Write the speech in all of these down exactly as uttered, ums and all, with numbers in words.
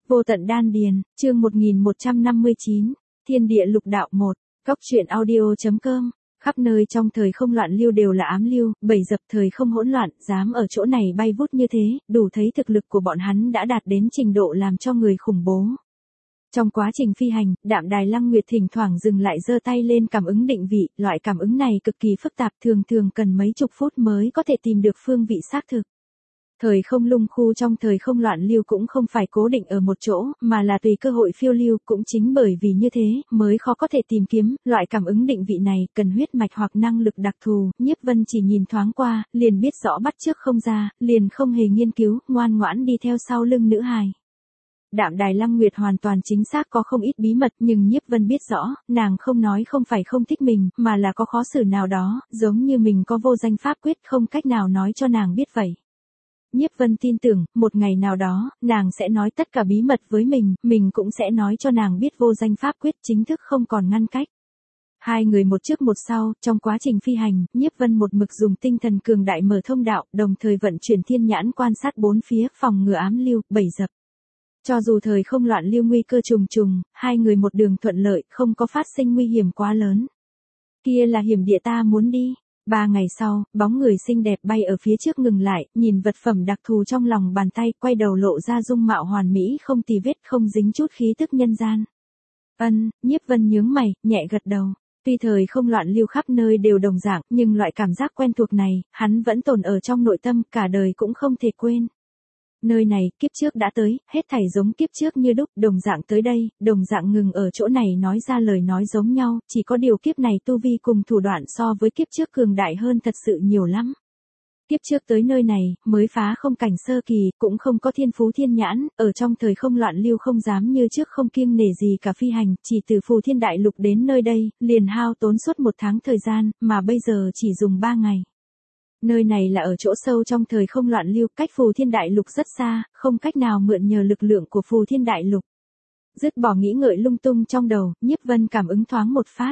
Vô tận đan điền, chương một nghìn một trăm năm mươi chín, Thiên địa lục đạo một, Cóc truyện audio.com. Khắp nơi trong thời không loạn lưu đều là ám lưu, bầy dập thời không hỗn loạn, dám ở chỗ này bay vút như thế, đủ thấy thực lực của bọn hắn đã đạt đến trình độ làm cho người khủng bố. Trong quá trình phi hành, Đạm Đài Lăng Nguyệt thỉnh thoảng dừng lại giơ tay lên cảm ứng định vị, loại cảm ứng này cực kỳ phức tạp, thường thường cần mấy chục phút mới có thể tìm được phương vị xác thực. Thời không lung khu trong thời không loạn lưu cũng không phải cố định ở một chỗ, mà là tùy cơ hội phiêu lưu, cũng chính bởi vì như thế, mới khó có thể tìm kiếm, loại cảm ứng định vị này, cần huyết mạch hoặc năng lực đặc thù, Nhiếp Vân chỉ nhìn thoáng qua, liền biết rõ bắt chước không ra, liền không hề nghiên cứu, ngoan ngoãn đi theo sau lưng nữ hài. Đạm Đài Lăng Nguyệt hoàn toàn chính xác có không ít bí mật, nhưng Nhiếp Vân biết rõ, nàng không nói không phải không thích mình, mà là có khó xử nào đó, giống như mình có vô danh pháp quyết không cách nào nói cho nàng biết vậy. Nhiếp Vân tin tưởng, một ngày nào đó, nàng sẽ nói tất cả bí mật với mình, mình cũng sẽ nói cho nàng biết vô danh pháp quyết chính thức không còn ngăn cách. Hai người một trước một sau, trong quá trình phi hành, Nhiếp Vân một mực dùng tinh thần cường đại mở thông đạo, đồng thời vận chuyển thiên nhãn quan sát bốn phía, phòng ngừa ám lưu, bầy dập. Cho dù thời không loạn lưu nguy cơ trùng trùng, hai người một đường thuận lợi, không có phát sinh nguy hiểm quá lớn. Kia là hiểm địa ta muốn đi. Ba ngày sau, bóng người xinh đẹp bay ở phía trước ngừng lại, nhìn vật phẩm đặc thù trong lòng bàn tay, quay đầu lộ ra dung mạo hoàn mỹ không tì vết, không dính chút khí tức nhân gian. Ân, Nhiếp Vân nhướng mày, nhẹ gật đầu. Tuy thời không loạn lưu khắp nơi đều đồng dạng, nhưng loại cảm giác quen thuộc này, hắn vẫn tồn ở trong nội tâm, cả đời cũng không thể quên. Nơi này, kiếp trước đã tới, hết thảy giống kiếp trước như đúc, đồng dạng tới đây, đồng dạng ngừng ở chỗ này nói ra lời nói giống nhau, chỉ có điều kiếp này tu vi cùng thủ đoạn so với kiếp trước cường đại hơn thật sự nhiều lắm. Kiếp trước tới nơi này, mới phá không cảnh sơ kỳ, cũng không có thiên phú thiên nhãn, ở trong thời không loạn lưu không dám như trước không kiêng nể gì cả phi hành, chỉ từ phù thiên đại lục đến nơi đây, liền hao tốn suốt một tháng thời gian, mà bây giờ chỉ dùng ba ngày. Nơi này là ở chỗ sâu trong thời không loạn lưu, cách phù thiên đại lục rất xa, không cách nào mượn nhờ lực lượng của phù thiên đại lục. Dứt bỏ nghĩ ngợi lung tung trong đầu, Nhiếp Vân cảm ứng thoáng một phát.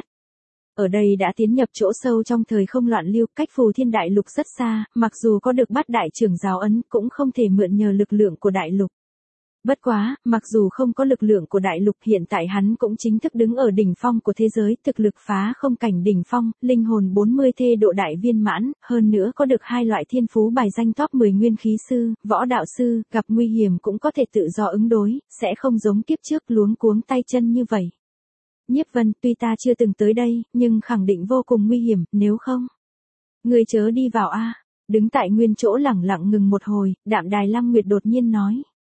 Ở đây đã tiến nhập chỗ sâu trong thời không loạn lưu, cách phù thiên đại lục rất xa, mặc dù có được bát đại trưởng giáo ấn, cũng không thể mượn nhờ lực lượng của đại lục. Bất quá, mặc dù không có lực lượng của đại lục, hiện tại hắn cũng chính thức đứng ở đỉnh phong của thế giới, thực lực phá không cảnh đỉnh phong, linh hồn bốn mươi thê độ đại viên mãn, hơn nữa có được hai loại thiên phú bài danh top mười nguyên khí sư, võ đạo sư, gặp nguy hiểm cũng có thể tự do ứng đối, sẽ không giống kiếp trước luống cuống tay chân như vậy. Nhiếp Vân, tuy ta chưa từng tới đây, nhưng khẳng định vô cùng nguy hiểm, nếu không, ngươi chớ đi vào a. Đứng tại nguyên chỗ lẳng lặng ngừng một hồi, Đạm Đài Lăng Nguyệt đột nhiên nói.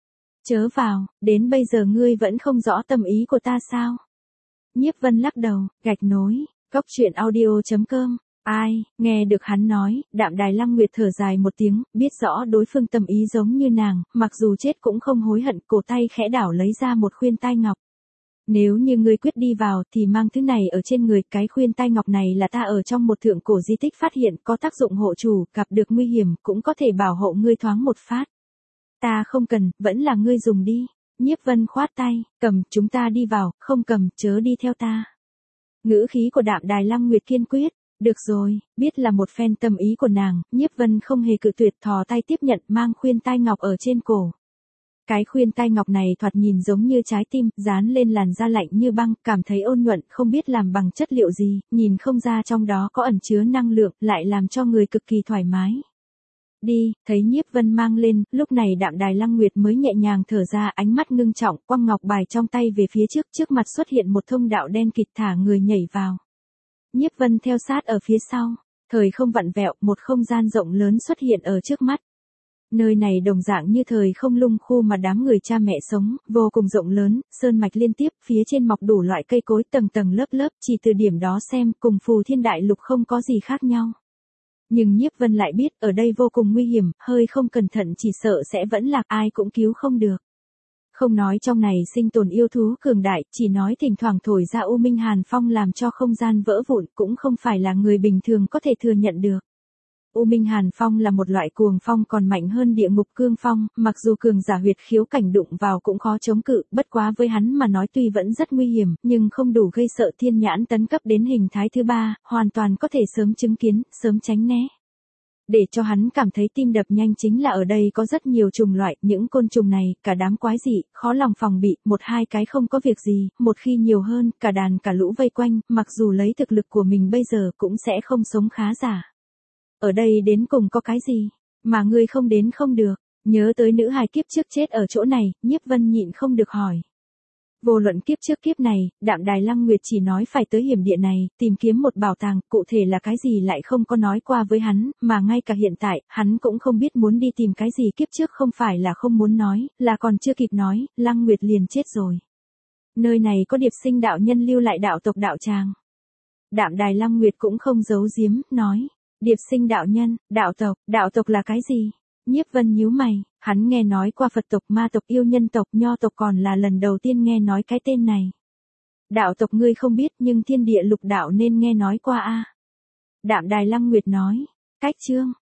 Chớ vào, đến bây giờ ngươi vẫn không rõ tâm ý của ta sao? Nhiếp Vân lắc đầu, gạch nối, Cóc truyện audio.com. Ai, nghe được hắn nói, Đạm Đài Lăng Nguyệt thở dài một tiếng, biết rõ đối phương tâm ý giống như nàng, mặc dù chết cũng không hối hận, cổ tay khẽ đảo lấy ra một khuyên tai ngọc. Nếu như ngươi quyết đi vào, thì mang thứ này ở trên người, cái khuyên tai ngọc này là ta ở trong một thượng cổ di tích phát hiện, có tác dụng hộ chủ, gặp được nguy hiểm, cũng có thể bảo hộ ngươi thoáng một phát. Ta không cần, vẫn là ngươi dùng đi. Nhiếp Vân khoát tay, cầm, chúng ta đi vào, không cầm, chớ đi theo ta. Ngữ khí của Đạm Đài Lăng Nguyệt kiên quyết. Được rồi, biết là một phen tâm ý của nàng, Nhiếp Vân không hề cự tuyệt, thò tay tiếp nhận, mang khuyên tai ngọc ở trên cổ. Cái khuyên tai ngọc này thoạt nhìn giống như trái tim, dán lên làn da lạnh như băng, cảm thấy ôn nhuận, không biết làm bằng chất liệu gì, nhìn không ra trong đó có ẩn chứa năng lượng, lại làm cho người cực kỳ thoải mái. Đi, thấy Nhiếp Vân mang lên, lúc này Đạm Đài Lăng Nguyệt mới nhẹ nhàng thở ra, ánh mắt ngưng trọng, quăng ngọc bài trong tay về phía trước, trước mặt xuất hiện một thông đạo đen kịt, thả người nhảy vào. Nhiếp Vân theo sát ở phía sau, thời không vặn vẹo, một không gian rộng lớn xuất hiện ở trước mắt. Nơi này đồng dạng như thời không lung khu mà đám người cha mẹ sống, vô cùng rộng lớn, sơn mạch liên tiếp, phía trên mọc đủ loại cây cối tầng tầng lớp lớp, chỉ từ điểm đó xem, cùng phù thiên đại lục không có gì khác nhau. Nhưng Nhiếp Vân lại biết, ở đây vô cùng nguy hiểm, hơi không cẩn thận chỉ sợ sẽ vẫn lạc, ai cũng cứu không được. Không nói trong này sinh tồn yêu thú cường đại, chỉ nói thỉnh thoảng thổi ra u minh hàn phong làm cho không gian vỡ vụn, cũng không phải là người bình thường có thể thừa nhận được. U minh hàn phong là một loại cuồng phong còn mạnh hơn địa ngục cương phong, mặc dù cường giả huyệt khiếu cảnh đụng vào cũng khó chống cự, bất quá với hắn mà nói tuy vẫn rất nguy hiểm, nhưng không đủ gây sợ. Thiên nhãn tấn cấp đến hình thái thứ ba, hoàn toàn có thể sớm chứng kiến, sớm tránh né. Để cho hắn cảm thấy tim đập nhanh chính là ở đây có rất nhiều chủng loại, những côn trùng này, cả đám quái dị, khó lòng phòng bị, một hai cái không có việc gì, một khi nhiều hơn, cả đàn cả lũ vây quanh, mặc dù lấy thực lực của mình bây giờ cũng sẽ không sống khá giả. Ở đây đến cùng có cái gì, mà ngươi không đến không được, nhớ tới nữ hài kiếp trước chết ở chỗ này, Nhiếp Vân nhịn không được hỏi. Vô luận kiếp trước kiếp này, Đạm Đài Lăng Nguyệt chỉ nói phải tới hiểm địa này, tìm kiếm một bảo tàng, cụ thể là cái gì lại không có nói qua với hắn, mà ngay cả hiện tại, hắn cũng không biết muốn đi tìm cái gì kiếp trước không phải là không muốn nói, là còn chưa kịp nói, Lăng Nguyệt liền chết rồi. Nơi này có Điệp Sinh đạo nhân lưu lại đạo tộc đạo tràng. Đạm Đài Lăng Nguyệt cũng không giấu giếm, nói, Điệp Sinh đạo nhân, đạo tộc, đạo tộc là cái gì? Nhiếp Vân nhíu mày, hắn nghe nói qua Phật tộc, ma tộc, yêu nhân tộc, nho tộc còn là lần đầu tiên nghe nói cái tên này. Đạo tộc ngươi không biết nhưng thiên địa lục đạo nên nghe nói qua a. Đạm Đài Lăng Nguyệt nói, cách chương,